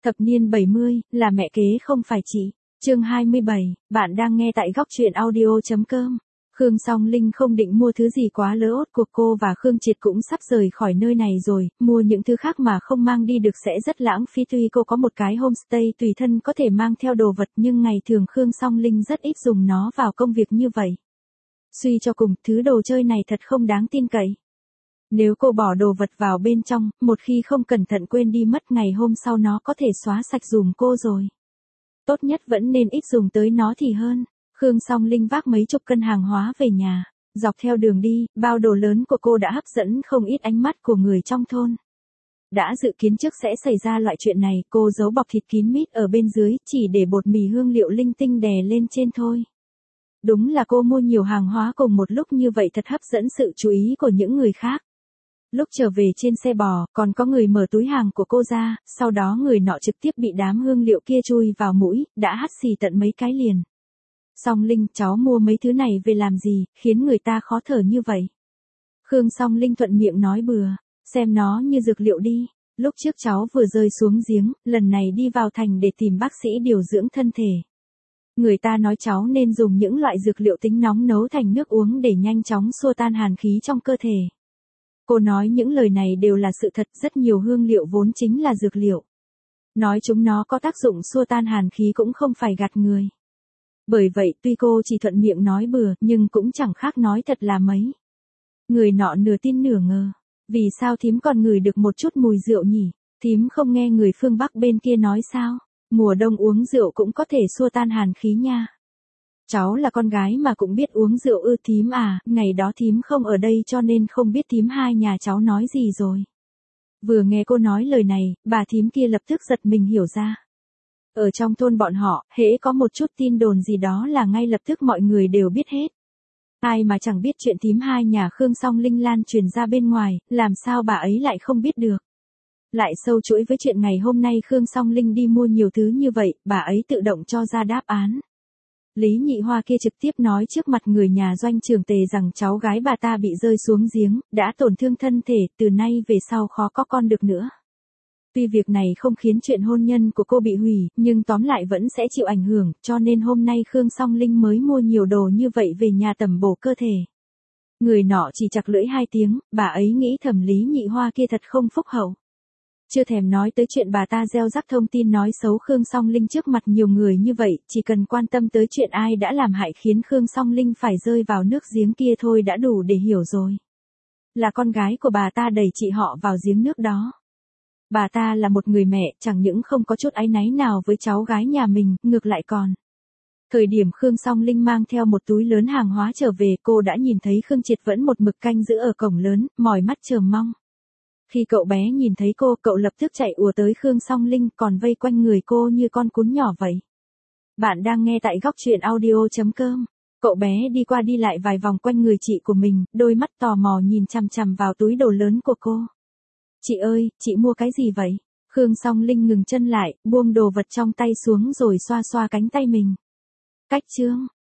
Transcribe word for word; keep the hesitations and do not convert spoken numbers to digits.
Thập niên bảy mươi, là mẹ kế không phải chị. Chương hai mươi bảy, bạn đang nghe tại góc truyện audio chấm com. Khương Song Linh không định mua thứ gì quá lỡ ốt, cuộc cô và Khương Triệt cũng sắp rời khỏi nơi này rồi, mua những thứ khác mà không mang đi được sẽ rất lãng phí. Tuy cô có một cái homestay tùy thân có thể mang theo đồ vật, nhưng ngày thường Khương Song Linh rất ít dùng nó vào công việc như vậy. Suy cho cùng, thứ đồ chơi này thật không đáng tin cậy. Nếu cô bỏ đồ vật vào bên trong, một khi không cẩn thận quên đi mất, ngày hôm sau nó có thể xóa sạch dùm cô rồi. Tốt nhất vẫn nên ít dùng tới nó thì hơn. Khương Song Linh vác mấy chục cân hàng hóa về nhà. Dọc theo đường đi, bao đồ lớn của cô đã hấp dẫn không ít ánh mắt của người trong thôn. Đã dự kiến trước sẽ xảy ra loại chuyện này, cô giấu bọc thịt kín mít ở bên dưới, chỉ để bột mì hương liệu linh tinh đè lên trên thôi. Đúng là cô mua nhiều hàng hóa cùng một lúc như vậy thật hấp dẫn sự chú ý của những người khác. Lúc trở về trên xe bò, còn có người mở túi hàng của cô ra, sau đó người nọ trực tiếp bị đám hương liệu kia chui vào mũi, đã hắt xì tận mấy cái liền. Song Linh, cháu mua mấy thứ này về làm gì, khiến người ta khó thở như vậy? Khương Song Linh thuận miệng nói bừa, xem nó như dược liệu đi. Lúc trước cháu vừa rơi xuống giếng, lần này đi vào thành để tìm bác sĩ điều dưỡng thân thể. Người ta nói cháu nên dùng những loại dược liệu tính nóng nấu thành nước uống để nhanh chóng xua tan hàn khí trong cơ thể. Cô nói những lời này đều là sự thật, rất nhiều hương liệu vốn chính là dược liệu. Nói chúng nó có tác dụng xua tan hàn khí cũng không phải gạt người. Bởi vậy tuy cô chỉ thuận miệng nói bừa, nhưng cũng chẳng khác nói thật là mấy. Người nọ nửa tin nửa ngờ. Vì sao thím còn ngửi được một chút mùi rượu nhỉ? Thím không nghe người phương Bắc bên kia nói sao? Mùa đông uống rượu cũng có thể xua tan hàn khí nha. Cháu là con gái mà cũng biết uống rượu ư? Thím à, ngày đó thím không ở đây cho nên không biết thím hai nhà cháu nói gì rồi. Vừa nghe cô nói lời này, bà thím kia lập tức giật mình hiểu ra. Ở trong thôn bọn họ, hễ có một chút tin đồn gì đó là ngay lập tức mọi người đều biết hết. Ai mà chẳng biết chuyện thím hai nhà Khương Song Linh lan truyền ra bên ngoài, làm sao bà ấy lại không biết được. Lại sâu chuỗi với chuyện ngày hôm nay Khương Song Linh đi mua nhiều thứ như vậy, bà ấy tự động cho ra đáp án. Lý Nhị Hoa kia trực tiếp nói trước mặt người nhà Doanh Trường Tề rằng cháu gái bà ta bị rơi xuống giếng, đã tổn thương thân thể, từ nay về sau khó có con được nữa. Tuy việc này không khiến chuyện hôn nhân của cô bị hủy, nhưng tóm lại vẫn sẽ chịu ảnh hưởng, cho nên hôm nay Khương Song Linh mới mua nhiều đồ như vậy về nhà tẩm bổ cơ thể. Người nọ chỉ chặt lưỡi hai tiếng, bà ấy nghĩ thầm Lý Nhị Hoa kia thật không phúc hậu. Chưa thèm nói tới chuyện bà ta gieo rắc thông tin nói xấu Khương Song Linh trước mặt nhiều người như vậy, chỉ cần quan tâm tới chuyện ai đã làm hại khiến Khương Song Linh phải rơi vào nước giếng kia thôi đã đủ để hiểu rồi. Là con gái của bà ta đẩy chị họ vào giếng nước đó. Bà ta là một người mẹ, chẳng những không có chút áy náy nào với cháu gái nhà mình, ngược lại còn. Thời điểm Khương Song Linh mang theo một túi lớn hàng hóa trở về, cô đã nhìn thấy Khương Triệt vẫn một mực canh giữ ở cổng lớn, mỏi mắt chờ mong. Khi cậu bé nhìn thấy cô, cậu lập tức chạy ùa tới Khương Song Linh, còn vây quanh người cô như con cún nhỏ vậy. Bạn đang nghe tại góc truyện audio chấm com. Cậu bé đi qua đi lại vài vòng quanh người chị của mình, đôi mắt tò mò nhìn chằm chằm vào túi đồ lớn của cô. Chị ơi, chị mua cái gì vậy? Khương Song Linh ngừng chân lại, buông đồ vật trong tay xuống rồi xoa xoa cánh tay mình. Cách chương,